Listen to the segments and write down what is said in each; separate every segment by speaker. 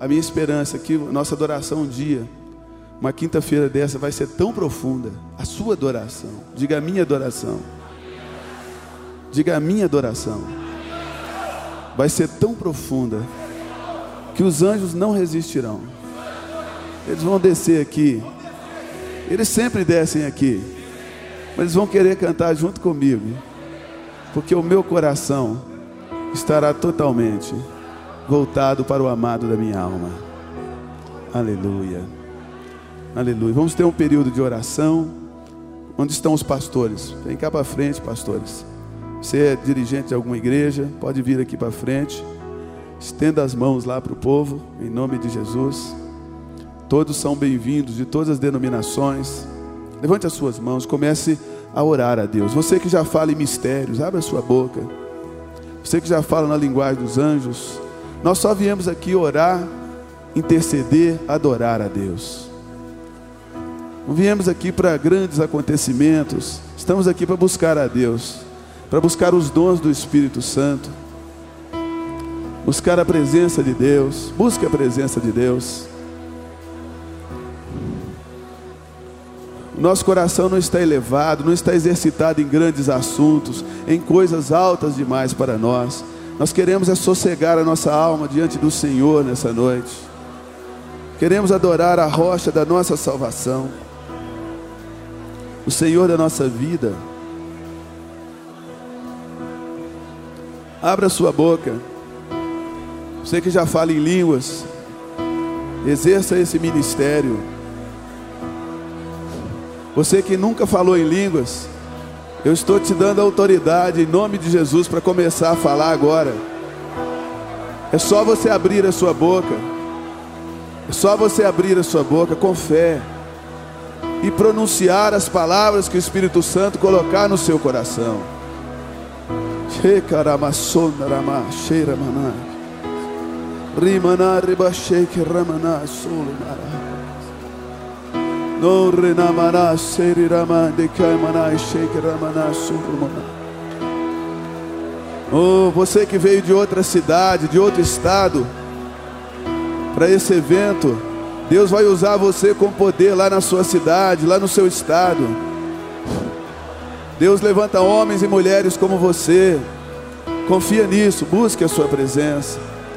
Speaker 1: A minha esperança é que nossa adoração um dia, uma quinta-feira dessa, vai ser tão profunda. A sua adoração. Diga a minha adoração. Diga a minha adoração. Vai ser tão profunda que os anjos não resistirão. Eles vão descer aqui. Eles sempre descem aqui. Mas eles vão querer cantar junto comigo. Porque o meu coração estará totalmente voltado para o amado da minha alma. Aleluia. Aleluia. Vamos ter um período de oração. Onde estão os pastores? Vem cá para frente, pastores. Você é dirigente de alguma igreja, pode vir aqui para frente. Estenda as mãos lá para o povo, em nome de Jesus. Todos são bem-vindos, de todas as denominações. Levante as suas mãos, comece a orar a Deus. Você que já fala em mistérios, abra a sua boca. Você que já fala na linguagem dos anjos. Nós só viemos aqui orar, interceder, adorar a Deus. Não viemos aqui para grandes acontecimentos. Estamos aqui para buscar a Deus, para buscar os dons do Espírito Santo, buscar a presença de Deus. Busque a presença de Deus. Nosso coração não está elevado, não está exercitado em grandes assuntos, em coisas altas demais para nós. Nós queremos é sossegar a nossa alma diante do Senhor nessa noite. Queremos adorar a rocha da nossa salvação, o Senhor da nossa vida. Abra sua boca. Você que já fala em línguas, exerça esse ministério. Você que nunca falou em línguas, eu estou te dando autoridade em nome de Jesus para começar a falar agora. É só você abrir a sua boca. É só você abrir a sua boca com fé e pronunciar as palavras que o Espírito Santo colocar no seu coração. Oh, você que veio de outra cidade, de outro estado, para esse evento, Deus vai usar você com poder lá na sua cidade, lá no seu estado. Deus levanta homens e mulheres como você. Confia nisso, busque a sua presença.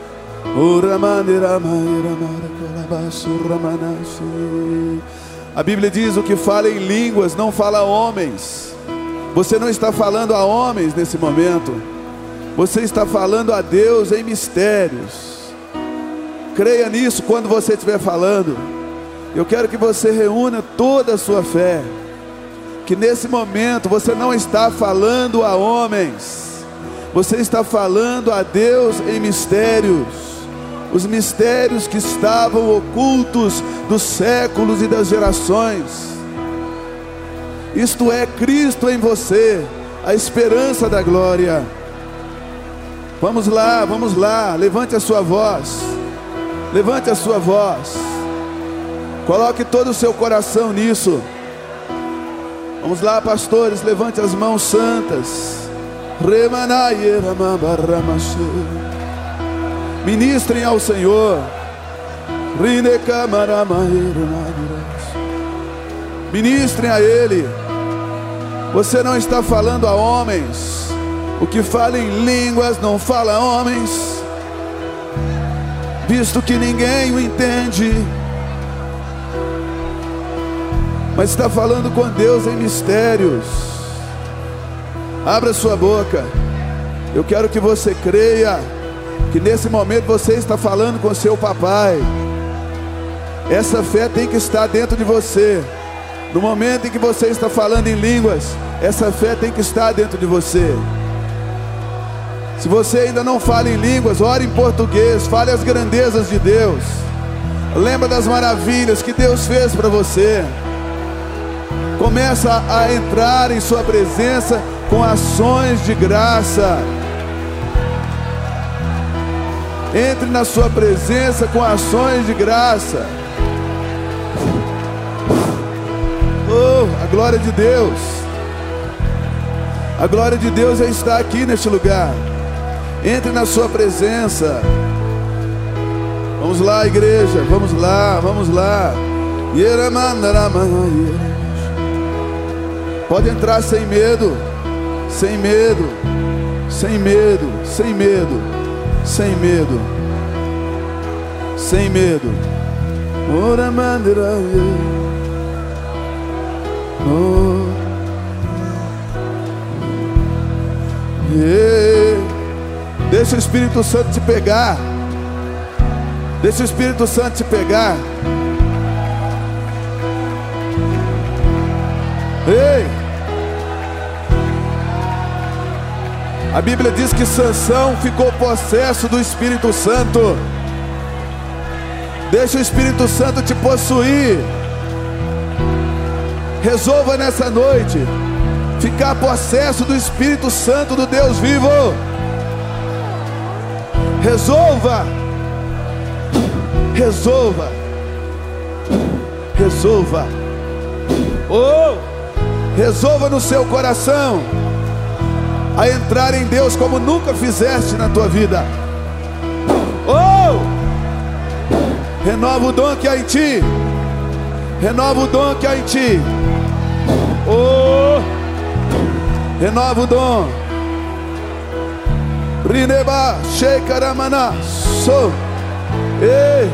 Speaker 1: A Bíblia diz: o que fala em línguas não fala a homens. Você não está falando a homens nesse momento. Você está falando a Deus em mistérios. Creia nisso quando você estiver falando. Eu quero que você reúna toda a sua fé, que nesse momento você não está falando a homens, você está falando a Deus em mistérios. Os mistérios que estavam ocultos dos séculos e das gerações. Isto é Cristo em você, a esperança da glória. Vamos lá, levante a sua voz. Levante a sua voz. Coloque todo o seu coração nisso. Vamos lá, pastores, levante as mãos santas. Ministrem ao Senhor. Ministrem a Ele. Você não está falando a homens. O que fala em línguas não fala a homens, visto que ninguém o entende, mas está falando com Deus em mistérios. Abra sua boca. Eu quero que você creia que nesse momento você está falando com seu papai. Essa fé tem que estar dentro de você. No momento em que você está falando em línguas, essa fé tem que estar dentro de você. Se você ainda não fala em línguas, ore em português, fale as grandezas de Deus. Lembra das maravilhas que Deus fez para você. Começa a entrar em sua presença com ações de graça. Entre na sua presença com ações de graça. Oh, a glória de Deus. A glória de Deus já está aqui neste lugar. Entre na sua presença. Vamos lá, igreja, vamos lá, vamos lá. Pode entrar sem medo, sem medo, sem medo, sem medo, sem medo, sem medo. Ora maneira, deixa o Espírito Santo te pegar. Deixa o Espírito Santo te pegar. Ei! A Bíblia diz que Sansão ficou possesso do Espírito Santo. Deixa o Espírito Santo te possuir. Resolva nessa noite ficar possesso do Espírito Santo do Deus vivo. Resolva. Resolva. Resolva. Oh! Resolva no seu coração a entrar em Deus como nunca fizeste na tua vida. Oh! Renova o dom que há em ti. Renova o dom que há em ti. Oh! Renova o dom. Rineba Shekaramana So. Ei!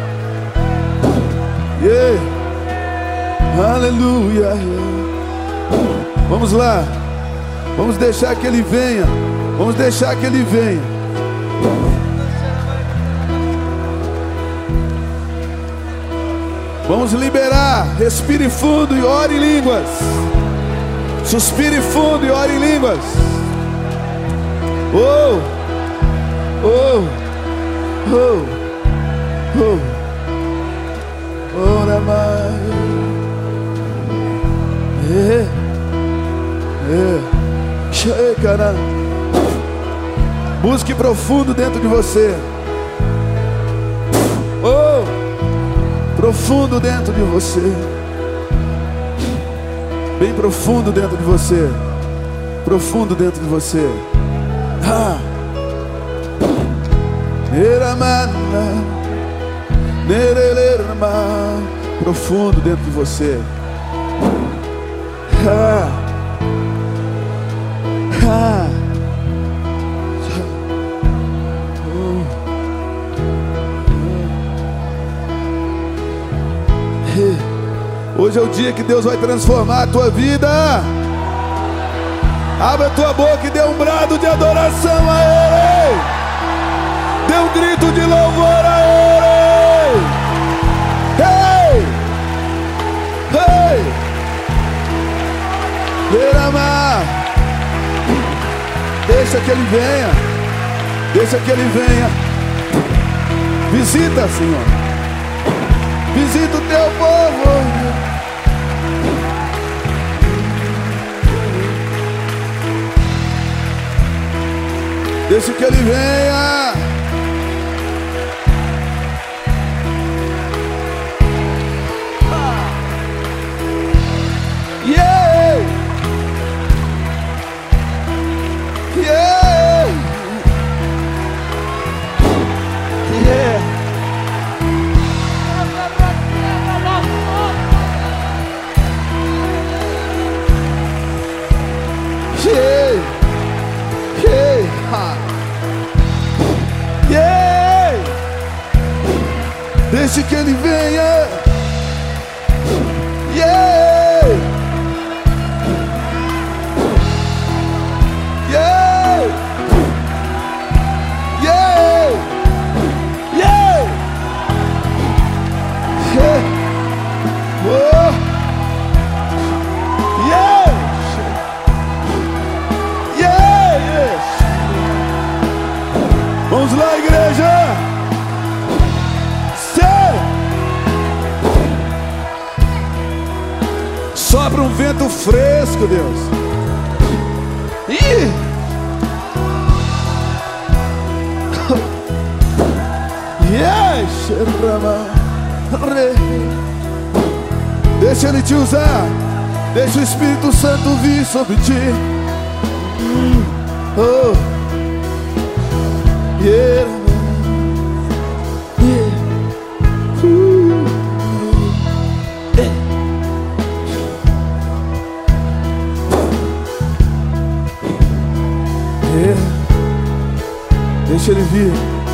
Speaker 1: Ei! Aleluia! Vamos lá. Vamos deixar que Ele venha. Vamos deixar que Ele venha. Vamos liberar. Respire fundo e ore em línguas. Suspire fundo e ore em línguas. Oh! Oh! Oh! Oh! Ora mais. Busque profundo dentro de você. Oh! Profundo dentro de você. Bem profundo dentro de você. Profundo dentro de você. Ah! Profundo dentro de você. Ah. Ah. Hoje é o dia que Deus vai transformar a tua vida. Abra a tua boca e dê um brado de adoração a Ele. Dê um grito de louvor a Ele. Ei! Ei! Derramar. Deixa que Ele venha. Deixa que Ele venha. Visita, Senhor. Visita o teu povo. Deixa que Ele venha. Yeah! Yeah! Yeah! Yeah! Yeah! Yeah! Deixe que Ele venha. Yeah! Yeah! Yeah! Yeah! Yeah! Oh! Yeah! Yeah! Yes! Vamos lá, igreja! Sopra um vento fresco, Deus. Ih! Yes! Deixa Ele te usar. Deixa o Espírito Santo vir sobre ti. Oh! Yeah! Yeah! Deixa Ele vir.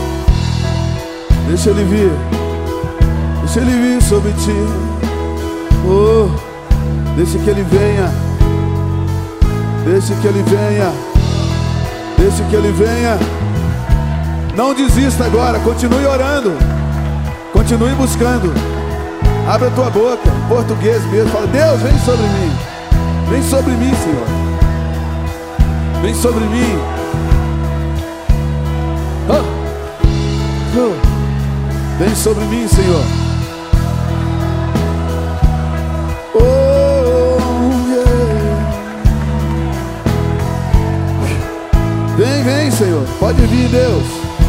Speaker 1: Deixa Ele vir. Deixa Ele vir sobre ti. Oh, deixa que Ele venha. Deixa que Ele venha. Deixa que Ele venha. Não desista agora. Continue orando. Continue buscando. Abra a tua boca, em português mesmo. Fala: Deus, vem sobre mim. Vem sobre mim, Senhor. Vem sobre mim. Vem sobre mim, Senhor. Vem, vem, Senhor. Pode vir, Deus.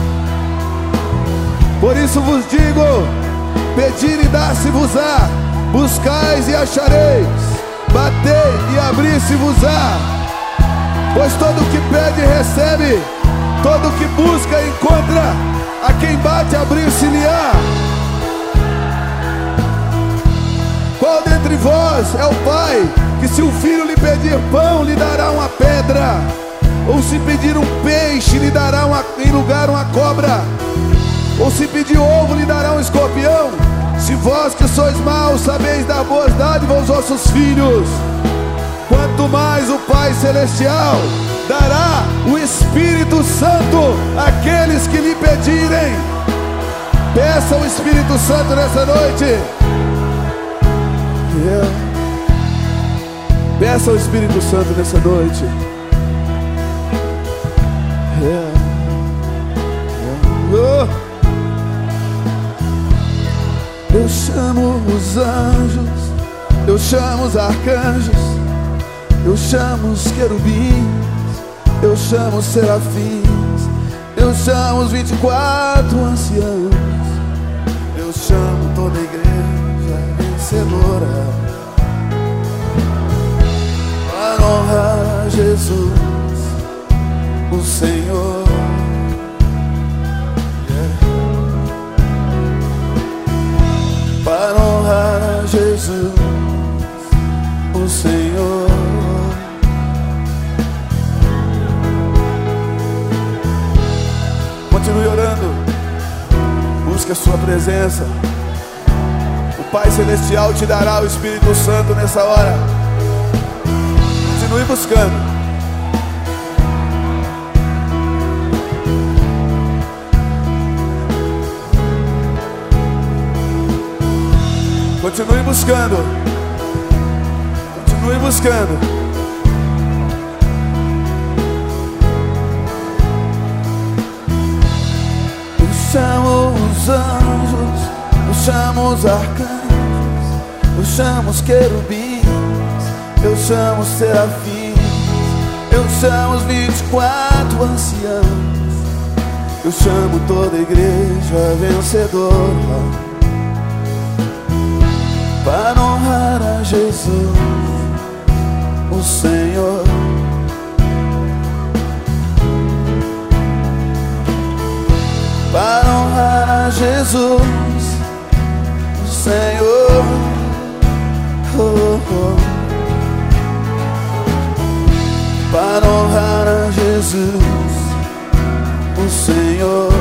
Speaker 1: Por isso vos digo: pedir e dar-se-vos-á, buscais e achareis, batei e abrir-se-vos-á. Pois todo o que pede recebe, todo o que busca encontra, a quem bate abrir-se-lhe-á. Qual dentre vós é o pai que, se o filho lhe pedir pão, lhe dará uma pedra? Ou se pedir um peixe, lhe dará em lugar uma cobra? Ou se pedir ovo, lhe dará um escorpião? Se vós que sois maus sabeis dar boas dádivas aos vossos filhos, quanto mais o Pai Celestial dará o Espírito Santo àqueles que lhe pedirem. Peça o Espírito Santo nessa noite. Peça o Espírito Santo nessa noite. Eu chamo os anjos, eu chamo os arcanjos, eu chamo os querubins, eu chamo os serafins, eu chamo os 24 anciãos, eu chamo toda a igreja vencedora, para honrar a Jesus, o Senhor. Para honrar a Jesus, o Senhor. Continue orando. Busque a sua presença. O Pai Celestial te dará o Espírito Santo nessa hora. Continue buscando. Continue buscando. Continue buscando. Eu chamo os anjos, eu chamo os arcanjos, eu chamo os querubins, eu chamo os serafins, eu chamo os 24 anciãos, eu chamo toda a igreja vencedora, para honrar a Jesus, o Senhor. Para honrar a Jesus, o Senhor. Oh, oh. Para honrar a Jesus, o Senhor.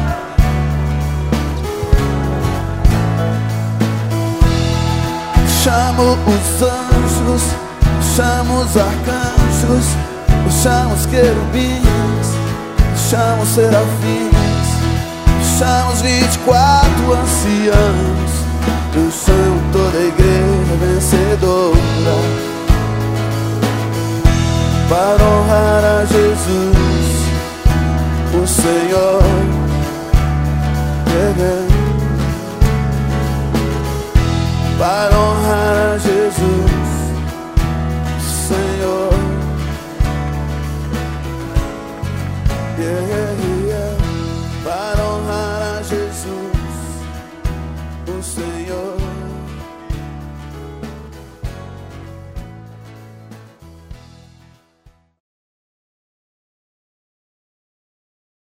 Speaker 1: Chamo os anjos, chamo os arcanjos, eu chamo os querubins, eu chamo os serafins, eu chamo os 24 anciãos, eu chamo toda a igreja vencedora, para honrar a Jesus, o Senhor.